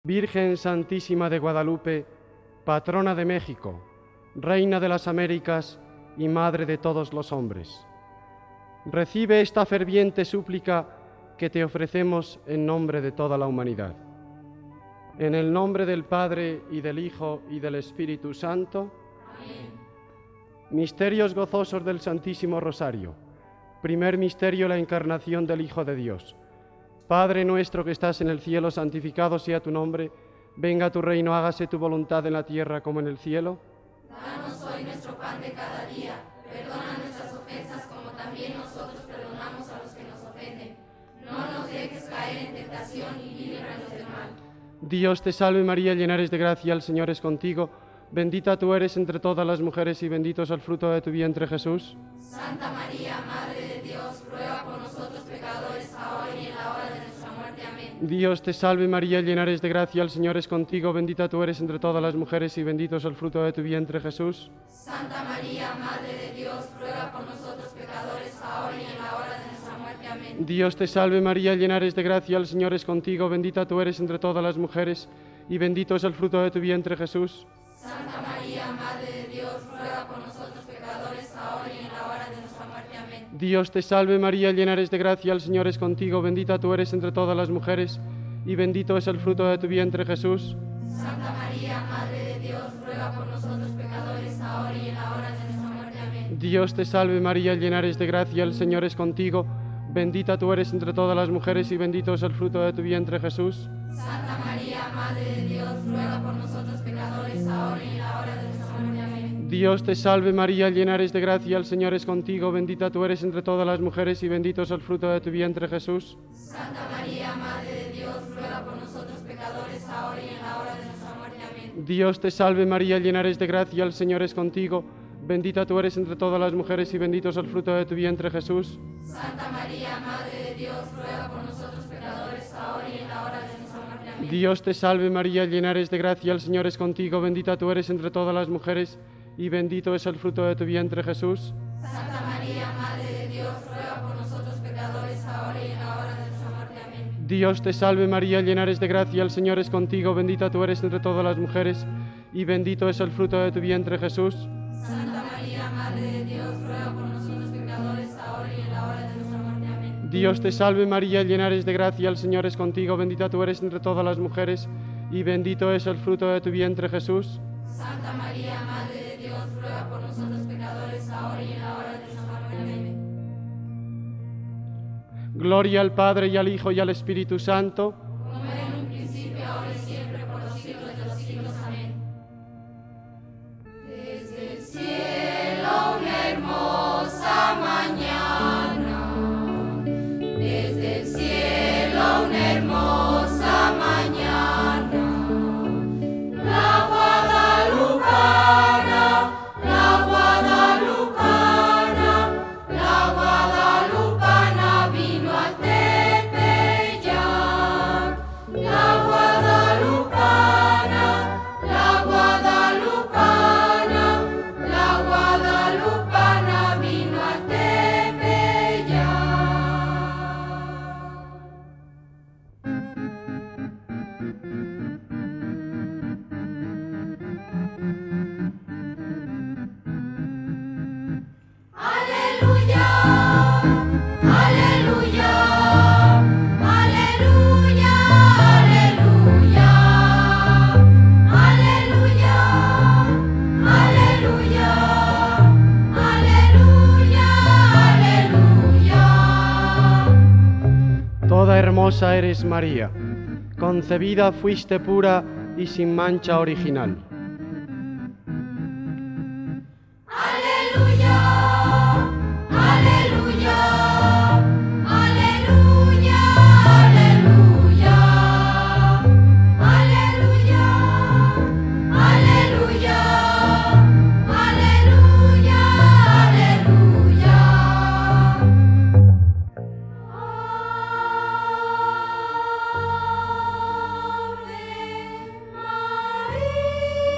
Virgen Santísima de Guadalupe, patrona de México, Reina de las Américas y Madre de todos los hombres, recibe esta ferviente súplica que te ofrecemos en nombre de toda la humanidad. En el nombre del Padre, y del Hijo, y del Espíritu Santo. Amén. Misterios gozosos del Santísimo Rosario. Primer misterio, la encarnación del Hijo de Dios. Padre nuestro que estás en el cielo, santificado sea tu nombre. Venga tu reino, hágase tu voluntad en la tierra como en el cielo. Danos hoy nuestro pan de cada día. Perdona nuestras ofensas como también nosotros perdonamos a los que nos ofenden. No nos dejes caer en tentación y líbranos del mal. Dios te salve María, llena eres de gracia, el Señor es contigo. Bendita tú eres entre todas las mujeres y bendito es el fruto de tu vientre, Jesús. Santa María, Madre de Dios, ruega por nosotros pecadores, ahora y en la hora de nuestra muerte. Amén. Dios te salve María, llena eres de gracia, el Señor es contigo. Bendita tú eres entre todas las mujeres y bendito es el fruto de tu vientre, Jesús. Santa María, Madre de Dios, ruega por nosotros pecadores, ahora y en la hora de nuestra muerte. Amén. Dios te salve María, llena eres de gracia, el Señor es contigo. Bendita tú eres entre todas las mujeres y bendito es el fruto de tu vientre, Jesús. Santa María, Madre de Dios, ruega por nosotros pecadores, ahora y en la hora de nuestra muerte. Amén. Dios te salve María, llena eres de gracia, el Señor es contigo. Bendita tú eres entre todas las mujeres y bendito es el fruto de tu vientre, Jesús. Santa María, Madre de Dios, ruega por nosotros pecadores, ahora y en la hora de nuestra muerte. Amén. Dios te salve María, llena eres de gracia, el Señor es contigo. Bendita tú eres entre todas las mujeres y bendito es el fruto de tu vientre, Jesús. Santa María, Madre de Dios, ruega por nosotros pecadores, ahora y en la hora de nuestra muerte. Amén. Dios te salve María, llena eres de gracia, el Señor es contigo. Bendita tú eres entre todas las mujeres y bendito es el fruto de tu vientre, Jesús. Santa María, Madre de Dios, ruega por nosotros pecadores, ahora y en la hora de nuestra muerte. Amén. Dios te salve María, llena eres de gracia, el Señor es contigo. Bendita tú eres entre todas las mujeres y bendito es el fruto de tu vientre, Jesús. Santa María, Madre de Dios, ruega por nosotros pecadores, ahora y en la hora de nuestra muerte. Amén. Dios te salve María, llena eres de gracia, el Señor es contigo. Bendita tú eres entre todas las mujeres y bendito es el fruto de tu vientre, Jesús. Santa María, Madre de Dios, ruega por nosotros pecadores, ahora y en la hora de nuestra muerte. Amén. Dios te salve María, llena eres de gracia, el Señor es contigo. Bendita tú eres entre todas las mujeres y bendito es el fruto de tu vientre, Jesús. Santa María, Madre de Dios, ruega por nosotros pecadores, ahora y en la hora de nuestra muerte. Amén. Dios te salve María, llena eres de gracia, el Señor es contigo. Bendita tú eres entre todas las mujeres y bendito es el fruto de tu vientre, Jesús. Santa María, Madre de Dios, ruega por nosotros pecadores, ahora y en la hora de nuestra muerte. Amén. Gloria al Padre y al Hijo y al Espíritu Santo. Como era en un principio, ahora y siempre, por los siglos de los siglos. Amén. Desde el cielo una hermosa mañana, desde el cielo una hermosa mañana, la guadalupana, la guadalupana, la guadalupana vino a Tepeyac, la guadalupana, la guadalupana, la guadalupana vino a Tepeyac. Aleluya, aleluya, aleluya, aleluya, aleluya, aleluya, aleluya, aleluya. Toda hermosa eres María, concebida fuiste pura y sin mancha original. Aleluya, aleluya, aleluya, aleluya, aleluya, aleluya, aleluya, aleluya. Ave María.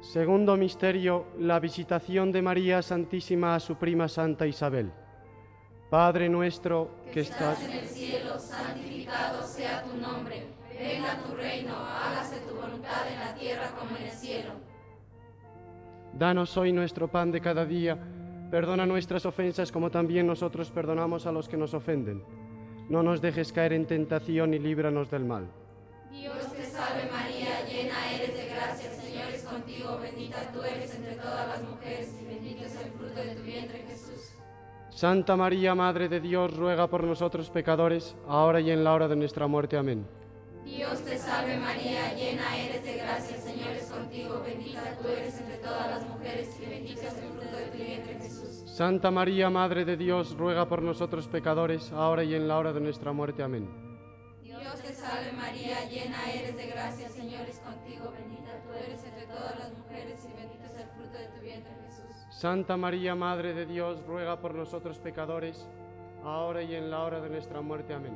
Segundo misterio, la visitación de María Santísima a su prima Santa Isabel. Padre nuestro que estás en el cielo, santificado sea tu nombre. Venga tu reino, hágase tu voluntad en la tierra como en el cielo. Danos hoy nuestro pan de cada día. Perdona nuestras ofensas como también nosotros perdonamos a los que nos ofenden. No nos dejes caer en tentación y líbranos del mal. Dios te salve María, llena eres de gracia, el Señor es contigo, bendita tú eres entre todas las mujeres y bendito es el fruto de tu vientre Jesús. Santa María, Madre de Dios, ruega por nosotros pecadores, ahora y en la hora de nuestra muerte. Amén. Dios te salve María, llena eres de gracia, el Señor es contigo, bendita tú eres entre todas las mujeres y bendito es el fruto de tu vientre Jesús. Santa María, Madre de Dios, ruega por nosotros pecadores, ahora y en la hora de nuestra muerte. Amén. Dios te salve María, llena eres de gracia, el Señor es contigo, bendita tú eres entre todas las mujeres y bendito es el fruto de tu vientre Jesús. Santa María, Madre de Dios, ruega por nosotros pecadores, ahora y en la hora de nuestra muerte. Amén.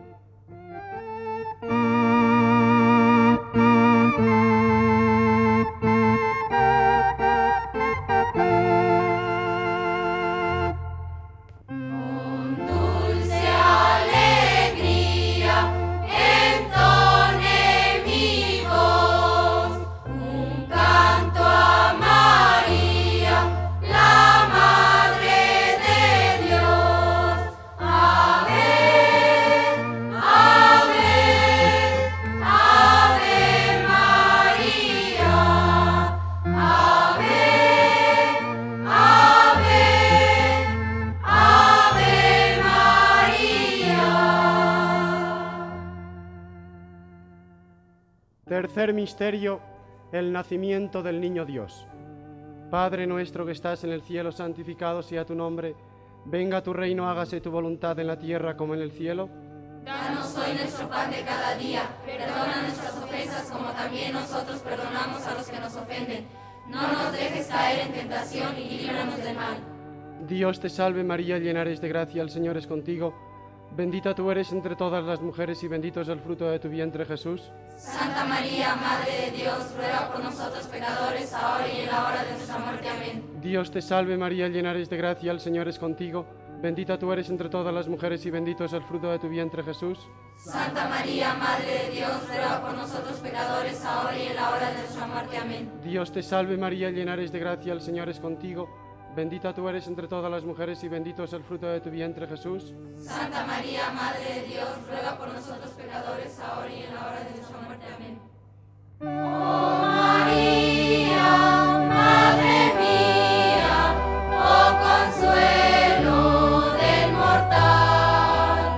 Tercer misterio, el nacimiento del niño Dios. Padre nuestro que estás en el cielo, santificado sea tu nombre. Venga tu reino, hágase tu voluntad en la tierra como en el cielo. Danos hoy nuestro pan de cada día. Perdona nuestras ofensas como también nosotros perdonamos a los que nos ofenden. No nos dejes caer en tentación y líbranos del mal. Dios te salve María, llena eres de gracia, el Señor es contigo. Bendita tú eres entre todas las mujeres y bendito es el fruto de tu vientre Jesús. Santa María, Madre de Dios, ruega por nosotros pecadores, ahora y en la hora de nuestra muerte. Amén. Dios te salve María, llena eres de gracia, el Señor es contigo. Bendita tú eres entre todas las mujeres y bendito es el fruto de tu vientre Jesús. Santa María, Madre de Dios, ruega por nosotros pecadores, ahora y en la hora de nuestra muerte. Amén. Dios te salve María, llena eres de gracia, el Señor es contigo. Bendita tú eres entre todas las mujeres y bendito es el fruto de tu vientre Jesús. Santa María, Madre de Dios, ruega por nosotros pecadores, ahora y en la hora de nuestra muerte. Amén. Oh María, Madre mía, oh consuelo del mortal,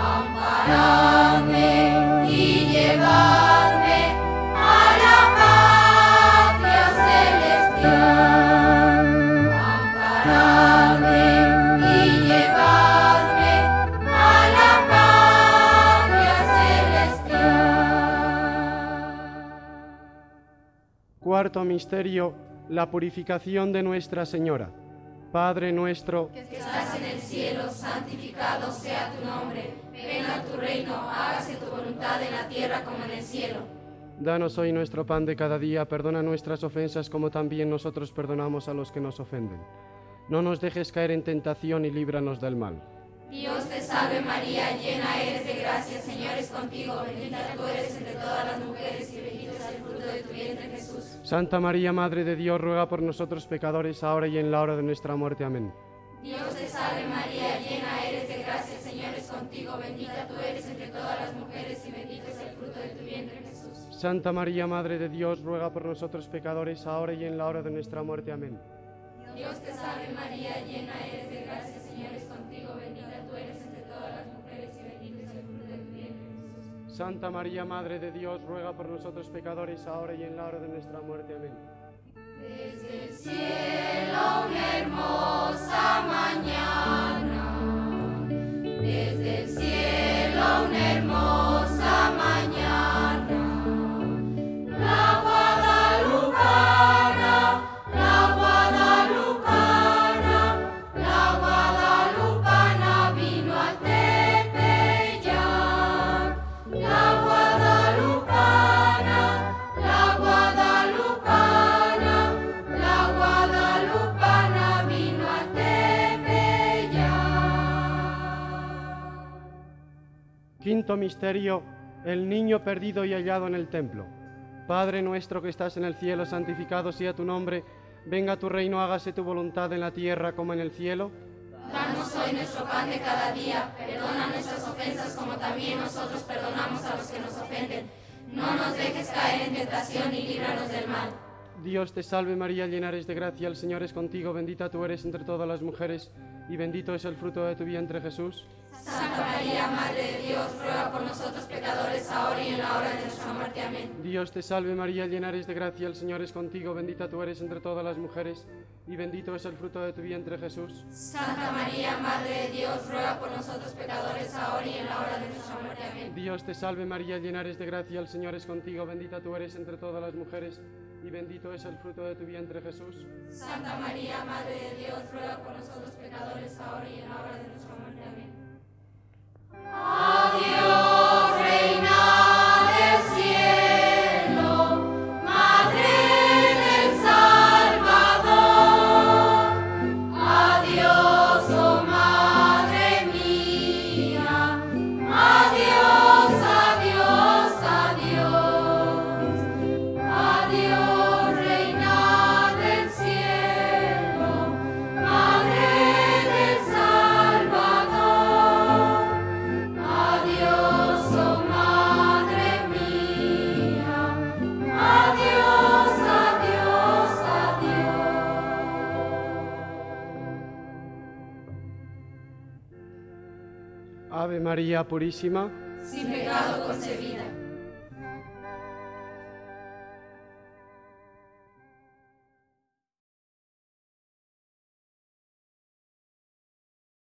amparadme y llevadme a la patria celestial. Amparadme y llevadme a la patria celestial. Cuarto misterio, la purificación de Nuestra Señora. Padre nuestro, Que estás en el cielo, santificado sea tu nombre. Venga tu reino, hágase tu voluntad en la tierra como en el cielo. danos hoy nuestro pan de cada día, perdona nuestras ofensas como también nosotros perdonamos a los que nos ofenden. No nos dejes caer en tentación y líbranos del mal. Dios te salve María, llena eres de gracia, el Señor es contigo, bendita tú eres entre todas las mujeres y bendito es el fruto de tu vientre Jesús. Santa María, Madre de Dios, ruega por nosotros pecadores, ahora y en la hora de nuestra muerte. Amén. Dios te salve María, llena eres de gracia, el Señor es contigo, bendita tú eres entre todas las mujeres y bendito es el fruto de tu vientre Jesús. Santa María, Madre de Dios, ruega por nosotros pecadores, ahora y en la hora de nuestra muerte. Amén. Dios te salve María, llena eres de gracia, el Señor es contigo, bendita tú eres entre todas las mujeres y bendito es el fruto de tu vientre Jesús. Santa María, Madre de Dios, ruega por nosotros pecadores, ahora y en la hora de nuestra muerte. Amén. Desde el cielo una hermosa mañana, desde el cielo una hermosa mañana, la guadalupana, la guadalupana, la guadalupana vino a Tepeyac, la guadalupana, la guadalupana. Quinto misterio, el niño perdido y hallado en el templo. Padre nuestro que estás en el cielo, santificado sea tu nombre. Venga tu reino, hágase tu voluntad en la tierra como en el cielo. Danos hoy nuestro pan de cada día, perdona nuestras ofensas como también nosotros perdonamos a los que nos ofenden. No nos dejes caer en tentación y líbranos del mal. Dios te salve María, llena eres de gracia, el Señor es contigo, bendita tú eres entre todas las mujeres, y bendito es el fruto de tu vientre Jesús. Santa María, Madre de Dios, ruega por nosotros pecadores, ahora y en la hora de nuestra muerte. Amén. Dios te salve María, llena eres de gracia, el Señor es contigo, bendita tú eres entre todas las mujeres, y bendito es el fruto de tu vientre Jesús. Santa María, Madre de Dios, ruega por nosotros pecadores, ahora y en la hora de nuestra muerte. Amén. Dios te salve María, llena eres de gracia, el Señor es contigo, bendita tú eres entre todas las mujeres, y bendito es el fruto de tu vientre Jesús. Santa María, Madre de Dios, ruega por nosotros pecadores, ahora y en la hora de nuestra muerte. Amén. Adiós, Reina del cielo, Madre del Salvador. Adiós, oh Madre mía. Adiós, adiós, adiós. Adiós, Reina del cielo, Madre del Salvador. Adiós, oh Madre mía. Adiós, adiós, adiós. Ave María Purísima, Sin pecado concebida.